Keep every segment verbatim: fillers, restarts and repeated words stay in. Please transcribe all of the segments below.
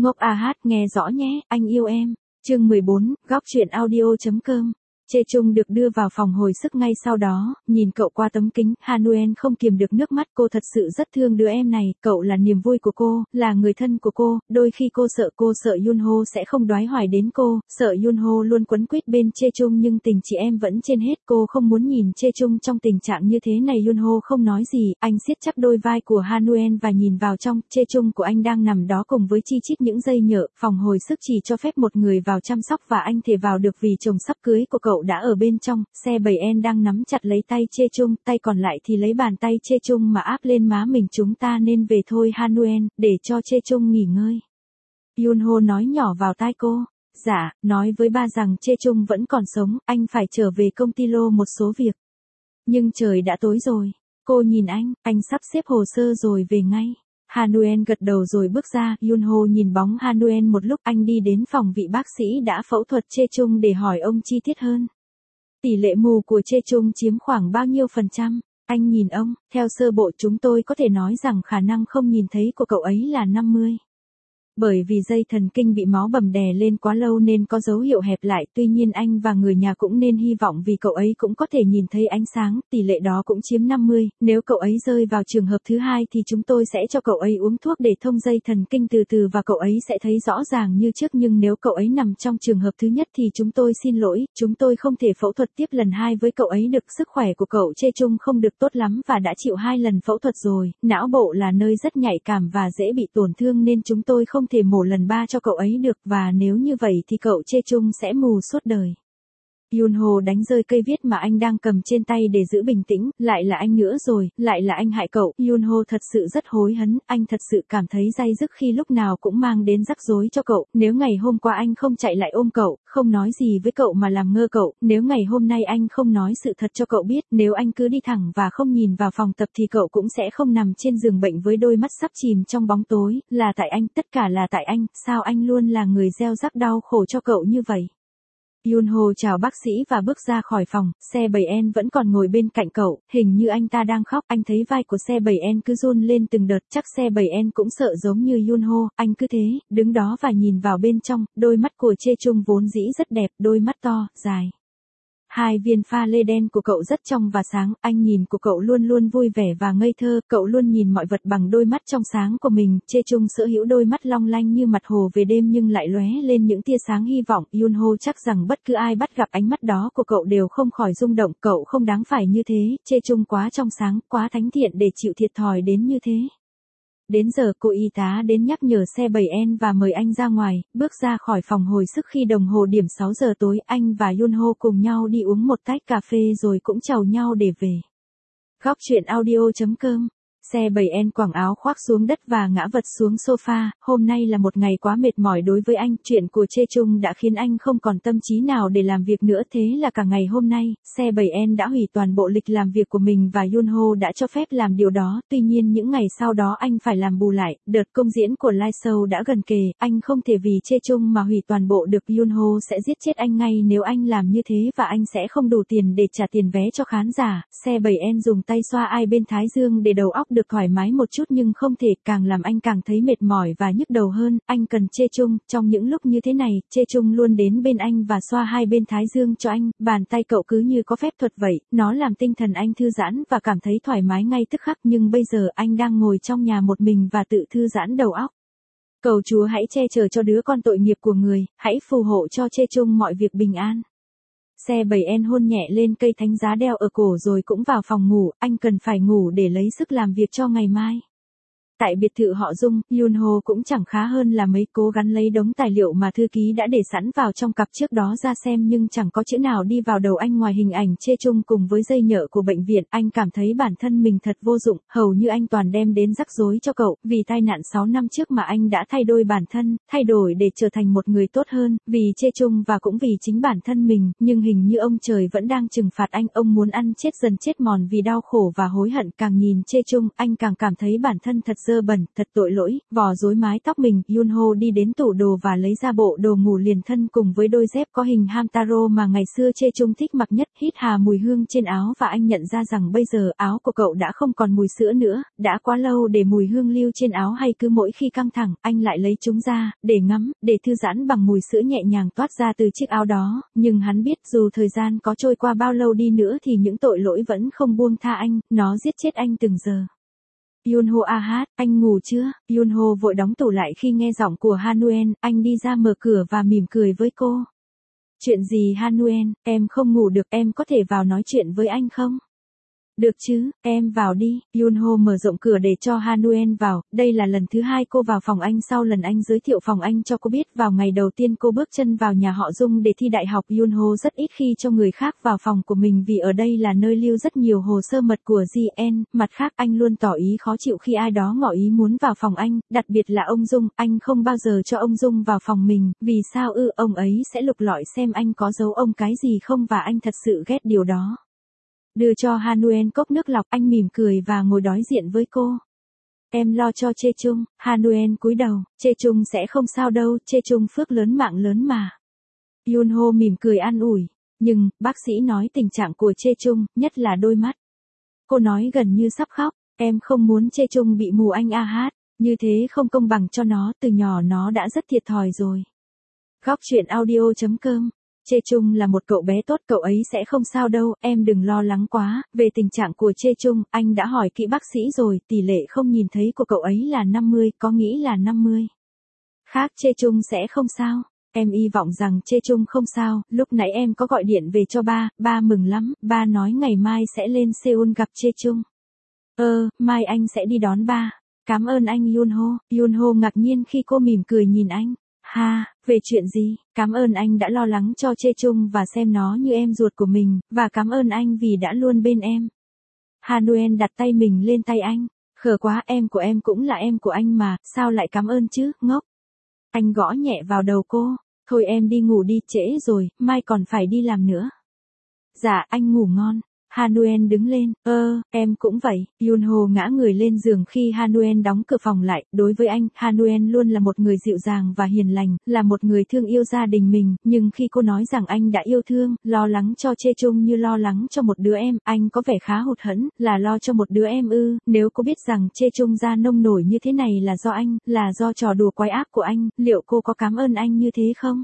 Ngốc a hát nghe rõ nhé, anh yêu em. Chương mười bốn, góc truyện audio.com. Chê Chung được đưa vào phòng hồi sức ngay sau đó, nhìn cậu qua tấm kính, Hanuel không kiềm được nước mắt, cô thật sự rất thương đứa em này, cậu là niềm vui của cô, là người thân của cô, đôi khi cô sợ cô sợ Yunho sẽ không đoái hoài đến cô, sợ Yunho luôn quấn quýt bên Chê Chung nhưng tình chị em vẫn trên hết, cô không muốn nhìn Chê Chung trong tình trạng như thế này. Yunho không nói gì, anh siết chặt đôi vai của Hanuel và nhìn vào trong, Chê Chung của anh đang nằm đó cùng với chi chít những dây nhợ, phòng hồi sức chỉ cho phép một người vào chăm sóc và anh thể vào được vì chồng sắp cưới của cậu đã ở bên trong. Xe bảy en đang nắm chặt lấy tay Chê Chung, tay còn lại thì lấy bàn tay Chê Chung mà áp lên má mình. Chúng ta nên về thôi Hanuel, để cho Chê Chung nghỉ ngơi. Yunho nói nhỏ vào tai cô. Dạ, nói với ba rằng Chê Chung vẫn còn sống, anh phải trở về công ty lô một số việc. Nhưng trời đã tối rồi. Cô nhìn anh, anh sắp xếp hồ sơ rồi về ngay. Hanuel gật đầu rồi bước ra, Yunho nhìn bóng Hanuel một lúc, anh đi đến phòng vị bác sĩ đã phẫu thuật Chê Chung để hỏi ông chi tiết hơn. Tỷ lệ mù của Chê Chung chiếm khoảng bao nhiêu phần trăm? Anh nhìn ông, theo sơ bộ chúng tôi có thể nói rằng khả năng không nhìn thấy của cậu ấy là năm mươi. Bởi vì dây thần kinh bị máu bầm đè lên quá lâu nên có dấu hiệu hẹp lại, tuy nhiên anh và người nhà cũng nên hy vọng vì cậu ấy cũng có thể nhìn thấy ánh sáng, tỷ lệ đó cũng chiếm năm mươi, nếu cậu ấy rơi vào trường hợp thứ hai thì chúng tôi sẽ cho cậu ấy uống thuốc để thông dây thần kinh từ từ và cậu ấy sẽ thấy rõ ràng như trước, nhưng nếu cậu ấy nằm trong trường hợp thứ nhất thì chúng tôi xin lỗi, chúng tôi không thể phẫu thuật tiếp lần hai với cậu ấy được. Sức khỏe của cậu Chê Chung không được tốt lắm và đã chịu hai lần phẫu thuật rồi, não bộ là nơi rất nhạy cảm và dễ bị tổn thương nên chúng tôi không thể mổ lần ba cho cậu ấy được, và nếu như vậy thì cậu Chê Chung sẽ mù suốt đời. Yunho đánh rơi cây viết mà anh đang cầm trên tay để giữ bình tĩnh, lại là anh nữa rồi, lại là anh hại cậu. Yunho thật sự rất hối hấn, anh thật sự cảm thấy day dứt khi lúc nào cũng mang đến rắc rối cho cậu, nếu ngày hôm qua anh không chạy lại ôm cậu, không nói gì với cậu mà làm ngơ cậu, nếu ngày hôm nay anh không nói sự thật cho cậu biết, nếu anh cứ đi thẳng và không nhìn vào phòng tập thì cậu cũng sẽ không nằm trên giường bệnh với đôi mắt sắp chìm trong bóng tối, là tại anh, tất cả là tại anh, sao anh luôn là người gieo rắc đau khổ cho cậu như vậy. Yunho chào bác sĩ và bước ra khỏi phòng, xe bảy en vẫn còn ngồi bên cạnh cậu, hình như anh ta đang khóc, anh thấy vai của xe bảy en cứ run lên từng đợt, chắc xe bảy en cũng sợ giống như Yunho, anh cứ thế, đứng đó và nhìn vào bên trong, đôi mắt của Chê Chung vốn dĩ rất đẹp, đôi mắt to, dài. Hai viên pha lê đen của cậu rất trong và sáng, anh nhìn của cậu luôn luôn vui vẻ và ngây thơ, cậu luôn nhìn mọi vật bằng đôi mắt trong sáng của mình. Chê Chung sở hữu đôi mắt long lanh như mặt hồ về đêm nhưng lại lóe lên những tia sáng hy vọng. Yunho chắc rằng bất cứ ai bắt gặp ánh mắt đó của cậu đều không khỏi rung động, cậu không đáng phải như thế, Chê Chung quá trong sáng, quá thánh thiện để chịu thiệt thòi đến như thế. Đến giờ cô y tá đến nhắc nhở xe bảy en và mời anh ra ngoài, bước ra khỏi phòng hồi sức khi đồng hồ điểm sáu giờ tối, anh và Yunho cùng nhau đi uống một tách cà phê rồi cũng chào nhau để về. Góc truyện audio.com. Xe bảy en quẳng áo khoác xuống đất và ngã vật xuống sofa, hôm nay là một ngày quá mệt mỏi đối với anh, chuyện của Chê Chung đã khiến anh không còn tâm trí nào để làm việc nữa, thế là cả ngày hôm nay, xe bảy en đã hủy toàn bộ lịch làm việc của mình và Yunho đã cho phép làm điều đó, tuy nhiên những ngày sau đó anh phải làm bù lại, đợt công diễn của live show đã gần kề, anh không thể vì Chê Chung mà hủy toàn bộ được, Yunho sẽ giết chết anh ngay nếu anh làm như thế và anh sẽ không đủ tiền để trả tiền vé cho khán giả. Xe bảy en dùng tay xoa ai bên thái dương để đầu óc được thoải mái một chút nhưng không thể, càng làm anh càng thấy mệt mỏi và nhức đầu hơn, anh cần Chê Chung, trong những lúc như thế này, Chê Chung luôn đến bên anh và xoa hai bên thái dương cho anh, bàn tay cậu cứ như có phép thuật vậy, nó làm tinh thần anh thư giãn và cảm thấy thoải mái ngay tức khắc, nhưng bây giờ anh đang ngồi trong nhà một mình và tự thư giãn đầu óc. Cầu Chúa hãy che chở cho đứa con tội nghiệp của người, hãy phù hộ cho Chê Chung mọi việc bình an. Xe bảy en hôn nhẹ lên cây thánh giá đeo ở cổ rồi cũng vào phòng ngủ, anh cần phải ngủ để lấy sức làm việc cho ngày mai. Tại biệt thự họ Dung, Yunho cũng chẳng khá hơn là mấy, cố gắng lấy đống tài liệu mà thư ký đã để sẵn vào trong cặp trước đó ra xem nhưng chẳng có chữ nào đi vào đầu anh ngoài hình ảnh Chê Chung cùng với dây nhợ của bệnh viện, anh cảm thấy bản thân mình thật vô dụng, hầu như anh toàn đem đến rắc rối cho cậu, vì tai nạn sáu năm trước mà anh đã thay đổi bản thân, thay đổi để trở thành một người tốt hơn, vì Chê Chung và cũng vì chính bản thân mình, nhưng hình như ông trời vẫn đang trừng phạt anh, ông muốn ăn chết dần chết mòn vì đau khổ và hối hận, càng nhìn Chê Chung, anh càng cảm thấy bản thân thật dơ bẩn, thật tội lỗi, vò rối mái tóc mình, Yunho đi đến tủ đồ và lấy ra bộ đồ ngủ liền thân cùng với đôi dép có hình Hamtaro mà ngày xưa Chê Chung thích mặc nhất, hít hà mùi hương trên áo và anh nhận ra rằng bây giờ áo của cậu đã không còn mùi sữa nữa, đã quá lâu để mùi hương lưu trên áo hay cứ mỗi khi căng thẳng, anh lại lấy chúng ra, để ngắm, để thư giãn bằng mùi sữa nhẹ nhàng toát ra từ chiếc áo đó, nhưng hắn biết dù thời gian có trôi qua bao lâu đi nữa thì những tội lỗi vẫn không buông tha anh, nó giết chết anh từng giờ. Yunho a hát, anh ngủ chưa? Yunho vội đóng tủ lại khi nghe giọng của Hanuen, anh đi ra mở cửa và mỉm cười với cô. Chuyện gì Hanuen, em không ngủ được, em có thể vào nói chuyện với anh không? Được chứ, em vào đi. Yunho mở rộng cửa để cho Hanuen vào, đây là lần thứ hai cô vào phòng anh sau lần anh giới thiệu phòng anh cho cô biết vào ngày đầu tiên cô bước chân vào nhà họ Dung để thi đại học. Yunho rất ít khi cho người khác vào phòng của mình vì ở đây là nơi lưu rất nhiều hồ sơ mật của giê en, mặt khác anh luôn tỏ ý khó chịu khi ai đó ngỏ ý muốn vào phòng anh, đặc biệt là ông Dung, anh không bao giờ cho ông Dung vào phòng mình, vì sao ư, ông ấy sẽ lục lọi xem anh có giấu ông cái gì không và anh thật sự ghét điều đó. Đưa cho Hanuen cốc nước lọc, anh mỉm cười và ngồi đối diện với cô. Em lo cho Chê Chung. Hanuen cúi đầu, Chê Chung sẽ không sao đâu, Chê Chung phước lớn mạng lớn mà. Yunho mỉm cười an ủi, nhưng, bác sĩ nói tình trạng của Chê Chung, nhất là đôi mắt. Cô nói gần như sắp khóc, em không muốn Chê Chung bị mù anh a hát, như thế không công bằng cho nó, từ nhỏ nó đã rất thiệt thòi rồi. Góc truyện audio chấm com. Chê Chung là một cậu bé tốt, cậu ấy sẽ không sao đâu, em đừng lo lắng quá. Về tình trạng của Chê Chung, anh đã hỏi kỹ bác sĩ rồi, tỷ lệ không nhìn thấy của cậu ấy là năm mươi, có nghĩ là năm mươi. Khác Chê Chung sẽ không sao. Em hy vọng rằng Chê Chung không sao, lúc nãy em có gọi điện về cho ba, ba mừng lắm, ba nói ngày mai sẽ lên Seoul gặp Chê Chung. Ơ, mai anh sẽ đi đón ba. Cảm ơn anh Yunho. Yunho ngạc nhiên khi cô mỉm cười nhìn anh. Ha, về chuyện gì? Cảm ơn anh đã lo lắng cho Chê Chung và xem nó như em ruột của mình, và cảm ơn anh vì đã luôn bên em. Hanuen đặt tay mình lên tay anh. Khờ quá, em của em cũng là em của anh mà, sao lại cảm ơn chứ, ngốc. Anh gõ nhẹ vào đầu cô. Thôi em đi ngủ đi, trễ rồi, mai còn phải đi làm nữa. Dạ, anh ngủ ngon. Hanuen đứng lên, ơ, em cũng vậy. Yunho ngã người lên giường khi Hanuen đóng cửa phòng lại, đối với anh, Hanuen luôn là một người dịu dàng và hiền lành, là một người thương yêu gia đình mình, nhưng khi cô nói rằng anh đã yêu thương, lo lắng cho Chê Chung như lo lắng cho một đứa em, anh có vẻ khá hụt hẫng, là lo cho một đứa em ư, nếu cô biết rằng Chê Chung da nông nổi như thế này là do anh, là do trò đùa quái ác của anh, liệu cô có cảm ơn anh như thế không?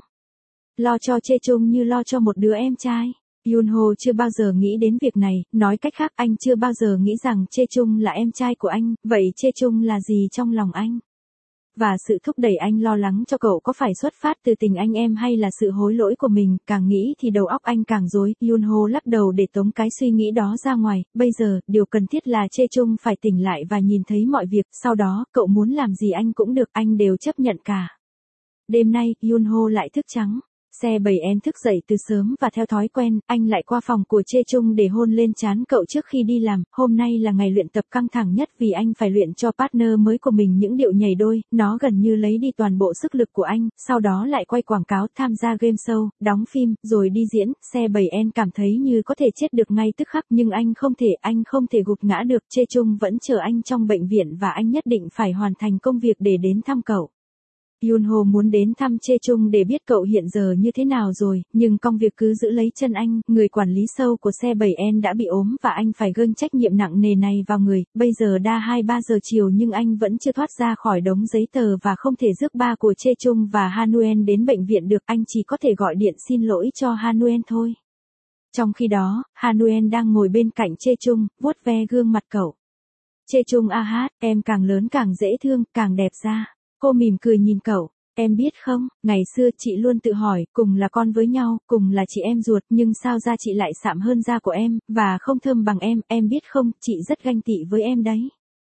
Lo cho Chê Chung như lo cho một đứa em trai. Yunho chưa bao giờ nghĩ đến việc này, nói cách khác anh chưa bao giờ nghĩ rằng Chê Chung là em trai của anh, vậy Chê Chung là gì trong lòng anh? Và sự thúc đẩy anh lo lắng cho cậu có phải xuất phát từ tình anh em hay là sự hối lỗi của mình, càng nghĩ thì đầu óc anh càng rối. Yunho lắc đầu để tống cái suy nghĩ đó ra ngoài, bây giờ, điều cần thiết là Chê Chung phải tỉnh lại và nhìn thấy mọi việc, sau đó, cậu muốn làm gì anh cũng được, anh đều chấp nhận cả. Đêm nay, Yunho lại thức trắng. Xe bảy en thức dậy từ sớm và theo thói quen, anh lại qua phòng của Chê Chung để hôn lên trán cậu trước khi đi làm. Hôm nay là ngày luyện tập căng thẳng nhất vì anh phải luyện cho partner mới của mình những điệu nhảy đôi, nó gần như lấy đi toàn bộ sức lực của anh, sau đó lại quay quảng cáo, tham gia game show, đóng phim, rồi đi diễn. Xe bảy en cảm thấy như có thể chết được ngay tức khắc, nhưng anh không thể, anh không thể gục ngã được. Chê Chung vẫn chờ anh trong bệnh viện và anh nhất định phải hoàn thành công việc để đến thăm cậu. Yunho muốn đến thăm Chê Chung để biết cậu hiện giờ như thế nào rồi, nhưng công việc cứ giữ lấy chân anh, người quản lý sâu của xe bảy en đã bị ốm và anh phải gánh trách nhiệm nặng nề này vào người, bây giờ đã hai ba giờ chiều nhưng anh vẫn chưa thoát ra khỏi đống giấy tờ và không thể rước ba của Chê Chung và Hanuen đến bệnh viện được, anh chỉ có thể gọi điện xin lỗi cho Hanuen thôi. Trong khi đó, Hanuen đang ngồi bên cạnh Chê Chung, vuốt ve gương mặt cậu. Chê Chung a hát, em càng lớn càng dễ thương, càng đẹp ra. Cô mỉm cười nhìn cậu, em biết không, ngày xưa chị luôn tự hỏi, cùng là con với nhau, cùng là chị em ruột, nhưng sao da chị lại sạm hơn da của em, và không thơm bằng em, em biết không, chị rất ganh tị với em đấy.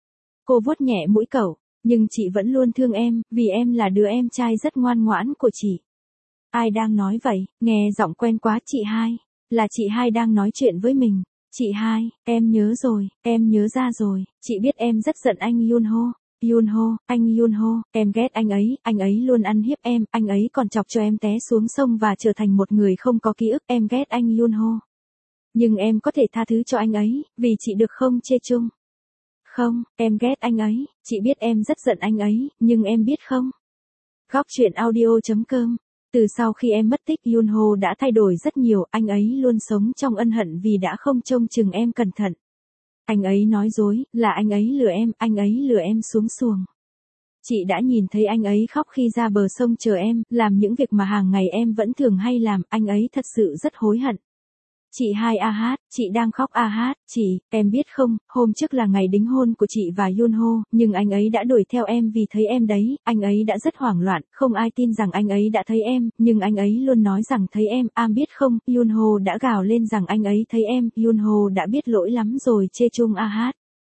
Cô vuốt nhẹ mũi cậu, nhưng chị vẫn luôn thương em, vì em là đứa em trai rất ngoan ngoãn của chị. Ai đang nói vậy, nghe giọng quen quá. Chị hai, là chị hai đang nói chuyện với mình. Chị hai, em nhớ rồi, em nhớ ra rồi, chị biết em rất giận anh Yunho. Yunho, anh Yunho, em ghét anh ấy, anh ấy luôn ăn hiếp em, anh ấy còn chọc cho em té xuống sông và trở thành một người không có ký ức, em ghét anh Yunho. Nhưng em có thể tha thứ cho anh ấy, vì chị được không Chê Chung? Không, em ghét anh ấy, chị biết em rất giận anh ấy, nhưng em biết không? Góc truyện audio.com. Từ sau khi em mất tích Yunho đã thay đổi rất nhiều, anh ấy luôn sống trong ân hận vì đã không trông chừng em cẩn thận. Anh ấy nói dối, là anh ấy lừa em, anh ấy lừa em xuống xuồng. Chị đã nhìn thấy anh ấy khóc khi ra bờ sông chờ em, làm những việc mà hàng ngày em vẫn thường hay làm, anh ấy thật sự rất hối hận. Chị hai a hát, chị đang khóc a hát, chị, em biết không, hôm trước là ngày đính hôn của chị và Yunho, nhưng anh ấy đã đuổi theo em vì thấy em đấy, anh ấy đã rất hoảng loạn, không ai tin rằng anh ấy đã thấy em, nhưng anh ấy luôn nói rằng thấy em, am biết không, Yunho đã gào lên rằng anh ấy thấy em, Yunho đã biết lỗi lắm rồi, chê chung a hát.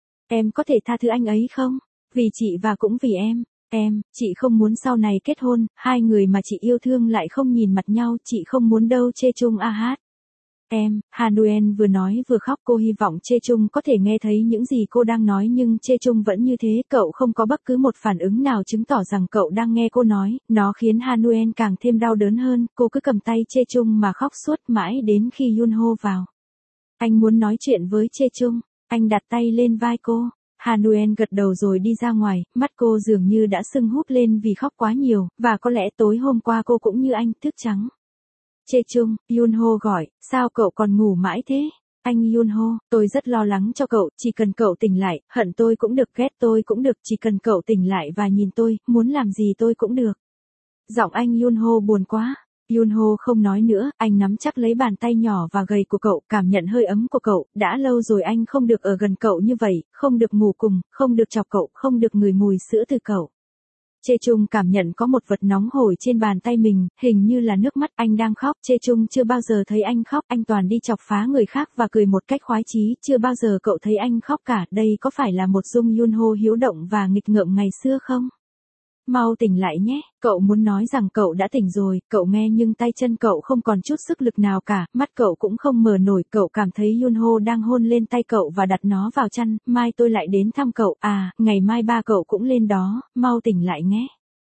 Em có thể tha thứ anh ấy không? Vì chị và cũng vì em. Em, chị không muốn sau này kết hôn, hai người mà chị yêu thương lại không nhìn mặt nhau, chị không muốn đâu chê chung a hát. Em, Hanuen vừa nói vừa khóc, cô hy vọng Chê Chung có thể nghe thấy những gì cô đang nói nhưng Chê Chung vẫn như thế, cậu không có bất cứ một phản ứng nào chứng tỏ rằng cậu đang nghe cô nói, nó khiến Hanuen càng thêm đau đớn hơn, cô cứ cầm tay Chê Chung mà khóc suốt mãi đến khi Yunho vào. Anh muốn nói chuyện với Chê Chung, anh đặt tay lên vai cô. Hanuen gật đầu rồi đi ra ngoài, mắt cô dường như đã sưng húp lên vì khóc quá nhiều, và có lẽ tối hôm qua cô cũng như anh, thức trắng. Chê Chung, Yunho gọi, sao cậu còn ngủ mãi thế? Anh Yunho, tôi rất lo lắng cho cậu, chỉ cần cậu tỉnh lại, hận tôi cũng được, ghét tôi cũng được, chỉ cần cậu tỉnh lại và nhìn tôi, muốn làm gì tôi cũng được. Giọng anh Yunho buồn quá. Yunho không nói nữa, anh nắm chắc lấy bàn tay nhỏ và gầy của cậu, cảm nhận hơi ấm của cậu, đã lâu rồi anh không được ở gần cậu như vậy, không được ngủ cùng, không được chọc cậu, không được ngửi mùi sữa từ cậu. Chê Chung cảm nhận có một vật nóng hổi trên bàn tay mình, hình như là nước mắt, anh đang khóc. Chê Chung chưa bao giờ thấy anh khóc, anh toàn đi chọc phá người khác và cười một cách khoái chí, chưa bao giờ cậu thấy anh khóc cả, đây có phải là một Dung Yunho hiếu động và nghịch ngợm ngày xưa không? Mau tỉnh lại nhé, cậu muốn nói rằng cậu đã tỉnh rồi, cậu nghe nhưng tay chân cậu không còn chút sức lực nào cả, mắt cậu cũng không mở nổi, cậu cảm thấy Yunho đang hôn lên tay cậu và đặt nó vào chăn, mai tôi lại đến thăm cậu, à, ngày mai ba cậu cũng lên đó, mau tỉnh lại nhé.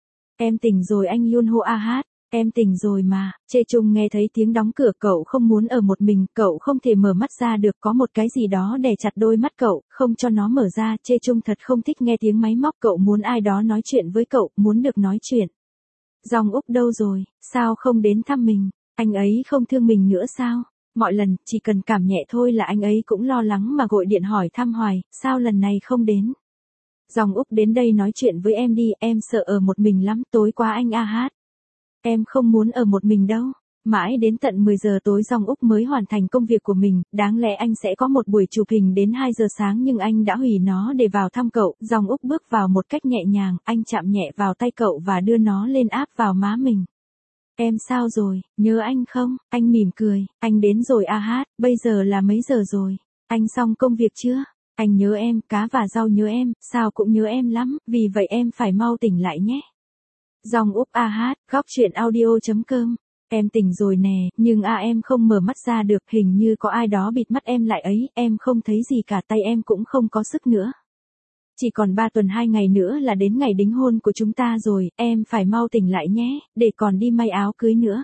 Em tỉnh rồi anh Yunho a hát, em tỉnh rồi mà. Chê Chung nghe thấy tiếng đóng cửa, cậu không muốn ở một mình, cậu không thể mở mắt ra được, có một cái gì đó đè chặt đôi mắt cậu, không cho nó mở ra. Chê Chung thật không thích nghe tiếng máy móc, cậu muốn ai đó nói chuyện với cậu, muốn được nói chuyện. Dòng Úc đâu rồi, sao không đến thăm mình, anh ấy không thương mình nữa sao? Mọi lần, chỉ cần cảm nhẹ thôi là anh ấy cũng lo lắng mà gọi điện hỏi thăm hoài, sao lần này không đến? Dòng Úc đến đây nói chuyện với em đi, em sợ ở một mình lắm, tối qua anh a hát. Em không muốn ở một mình đâu. Mãi đến tận mười giờ tối Dòng Úc mới hoàn thành công việc của mình, đáng lẽ anh sẽ có một buổi chụp hình đến hai giờ sáng nhưng anh đã hủy nó để vào thăm cậu. Dòng Úc bước vào một cách nhẹ nhàng, anh chạm nhẹ vào tay cậu và đưa nó lên áp vào má mình. Em sao rồi, nhớ anh không? Anh mỉm cười, anh đến rồi a hát, bây giờ là mấy giờ rồi? Anh xong công việc chưa? Anh nhớ em, cá và rau nhớ em, sao cũng nhớ em lắm, vì vậy em phải mau tỉnh lại nhé. Dòng Úc a hát, góc truyện audio.com. Em tỉnh rồi nè, nhưng a em không mở mắt ra được, hình như có ai đó bịt mắt em lại ấy, em không thấy gì cả, tay em cũng không có sức nữa. Chỉ còn ba tuần hai ngày nữa là đến ngày đính hôn của chúng ta rồi, em phải mau tỉnh lại nhé, để còn đi may áo cưới nữa.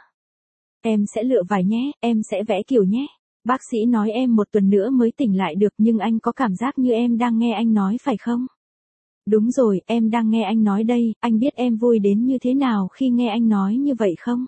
Em sẽ lựa vải nhé, em sẽ vẽ kiểu nhé. Bác sĩ nói em một tuần nữa mới tỉnh lại được nhưng anh có cảm giác như em đang nghe anh nói phải không? Đúng rồi, em đang nghe anh nói đây, anh biết em vui đến như thế nào khi nghe anh nói như vậy không?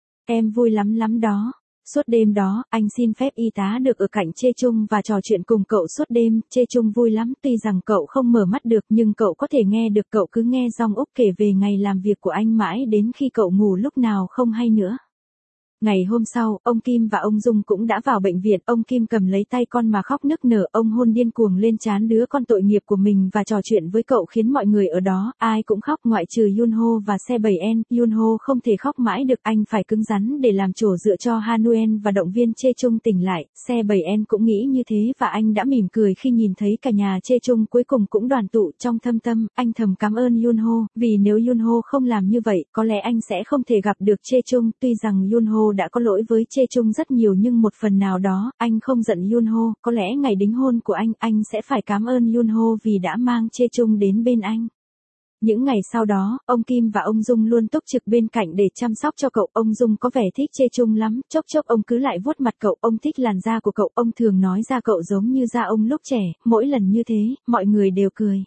Em vui lắm lắm đó. Suốt đêm đó, anh xin phép y tá được ở cạnh Chê Chung và trò chuyện cùng cậu suốt đêm. Chê Chung vui lắm, tuy rằng cậu không mở mắt được nhưng cậu có thể nghe được, cậu cứ nghe Dòng Úc kể về ngày làm việc của anh mãi đến khi cậu ngủ lúc nào không hay nữa. Ngày hôm sau, ông Kim và ông Dung cũng đã vào bệnh viện, ông Kim cầm lấy tay con mà khóc nức nở, ông hôn điên cuồng lên trán đứa con tội nghiệp của mình và trò chuyện với cậu khiến mọi người ở đó, ai cũng khóc ngoại trừ Yunho và xe bảy en, Yunho không thể khóc mãi được, anh phải cứng rắn để làm chỗ dựa cho Hanuen và động viên Chê Chung tỉnh lại, xe bảy en cũng nghĩ như thế và anh đã mỉm cười khi nhìn thấy cả nhà Chê Chung cuối cùng cũng đoàn tụ. Trong thâm tâm, anh thầm cảm ơn Yunho, vì nếu Yunho không làm như vậy, có lẽ anh sẽ không thể gặp được Chê Chung, tuy rằng Yunho đã có lỗi với Chê Chung rất nhiều nhưng một phần nào đó, anh không giận Yunho, có lẽ ngày đính hôn của anh, anh sẽ phải cảm ơn Yunho vì đã mang Chê Chung đến bên anh. Những ngày sau đó, ông Kim và ông Dung luôn túc trực bên cạnh để chăm sóc cho cậu. Ông Dung có vẻ thích Chê Chung lắm, chốc chốc ông cứ lại vuốt mặt cậu, ông thích làn da của cậu, ông thường nói da cậu giống như da ông lúc trẻ, mỗi lần như thế, mọi người đều cười.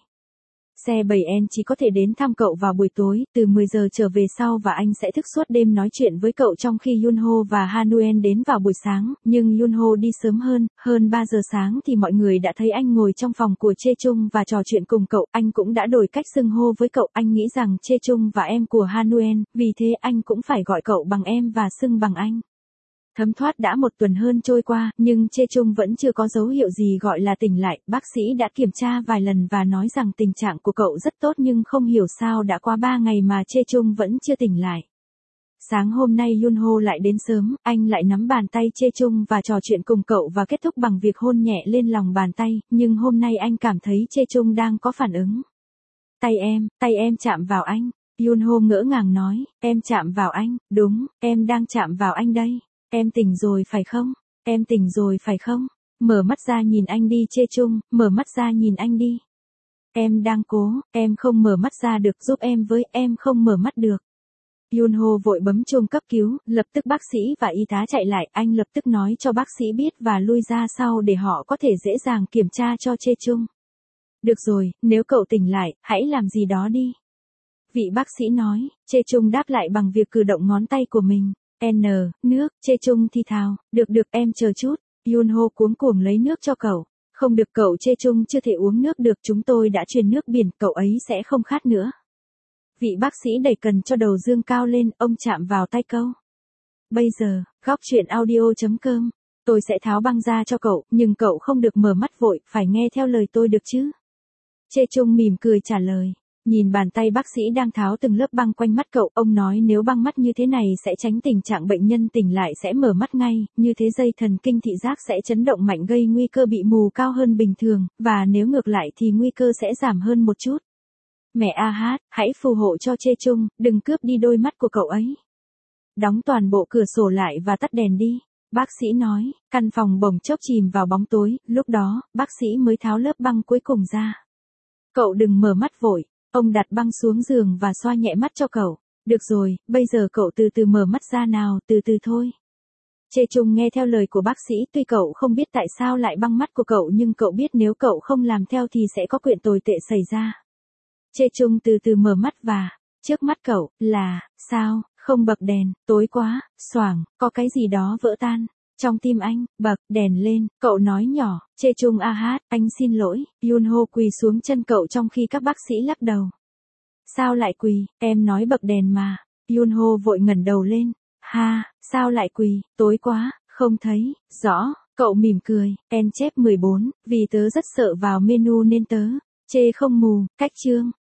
Xe bảy en chỉ có thể đến thăm cậu vào buổi tối, từ mười giờ trở về sau và anh sẽ thức suốt đêm nói chuyện với cậu trong khi Yunho và Hanuen đến vào buổi sáng, nhưng Yunho đi sớm hơn, hơn ba giờ sáng thì mọi người đã thấy anh ngồi trong phòng của Chê Chung và trò chuyện cùng cậu, anh cũng đã đổi cách xưng hô với cậu, anh nghĩ rằng Chê Chung và em của Hanuen, vì thế anh cũng phải gọi cậu bằng em và xưng bằng anh. Thấm thoát đã một tuần hơn trôi qua, nhưng Chê Chung vẫn chưa có dấu hiệu gì gọi là tỉnh lại, bác sĩ đã kiểm tra vài lần và nói rằng tình trạng của cậu rất tốt nhưng không hiểu sao đã qua ba ngày mà Chê Chung vẫn chưa tỉnh lại. Sáng hôm nay Yunho lại đến sớm, anh lại nắm bàn tay Chê Chung và trò chuyện cùng cậu và kết thúc bằng việc hôn nhẹ lên lòng bàn tay, nhưng hôm nay anh cảm thấy Chê Chung đang có phản ứng. Tay em, tay em chạm vào anh, Yunho ngỡ ngàng nói, em chạm vào anh, đúng, em đang chạm vào anh đây. Em tỉnh rồi phải không? Em tỉnh rồi phải không? Mở mắt ra nhìn anh đi Chê Chung, mở mắt ra nhìn anh đi. Em đang cố, em không mở mắt ra được, giúp em với, em không mở mắt được. Yunho vội bấm chuông cấp cứu, lập tức bác sĩ và y tá chạy lại, anh lập tức nói cho bác sĩ biết và lui ra sau để họ có thể dễ dàng kiểm tra cho Chê Chung. Được rồi, nếu cậu tỉnh lại, hãy làm gì đó đi. Vị bác sĩ nói, Chê Chung đáp lại bằng việc cử động ngón tay của mình. N, nước, Chê Chung thi thào, được được em chờ chút, Yunho cuống cuồng lấy nước cho cậu, không được cậu Chê Chung chưa thể uống nước được, chúng tôi đã truyền nước biển, cậu ấy sẽ không khát nữa. Vị bác sĩ đẩy cần cho đầu dương cao lên, ông chạm vào tay câu. Bây giờ, góc chuyện audio.com, tôi sẽ tháo băng ra cho cậu, nhưng cậu không được mở mắt vội, phải nghe theo lời tôi được chứ? Chê Chung mỉm cười trả lời. Nhìn bàn tay bác sĩ đang tháo từng lớp băng quanh mắt cậu, ông nói nếu băng mắt như thế này sẽ tránh tình trạng bệnh nhân tỉnh lại sẽ mở mắt ngay, như thế dây thần kinh thị giác sẽ chấn động mạnh gây nguy cơ bị mù cao hơn bình thường, và nếu ngược lại thì nguy cơ sẽ giảm hơn một chút. Mẹ a hát, hãy phù hộ cho Chê Chung, đừng cướp đi đôi mắt của cậu ấy. Đóng toàn bộ cửa sổ lại và tắt đèn đi, bác sĩ nói, căn phòng bỗng chốc chìm vào bóng tối, lúc đó, bác sĩ mới tháo lớp băng cuối cùng ra. Cậu đừng mở mắt vội. Ông đặt băng xuống giường và xoa nhẹ mắt cho cậu. Được rồi, bây giờ cậu từ từ mở mắt ra nào, từ từ thôi. Chê Chung nghe theo lời của bác sĩ, tuy cậu không biết tại sao lại băng mắt của cậu nhưng cậu biết nếu cậu không làm theo thì sẽ có chuyện tồi tệ xảy ra. Chê Chung từ từ mở mắt và, trước mắt cậu, là, sao, không bật đèn, tối quá, xoảng, có cái gì đó vỡ tan. Trong tim anh, bật đèn lên, cậu nói nhỏ, Chê Chung a hát, anh xin lỗi, Yunho quỳ xuống chân cậu trong khi các bác sĩ lắc đầu. Sao lại quỳ, em nói bật đèn mà, Yunho vội ngẩng đầu lên, ha, sao lại quỳ, tối quá, không thấy, rõ, cậu mỉm cười, en chép mười bốn, vì tớ rất sợ vào menu nên tớ, chê không mù, cách chương.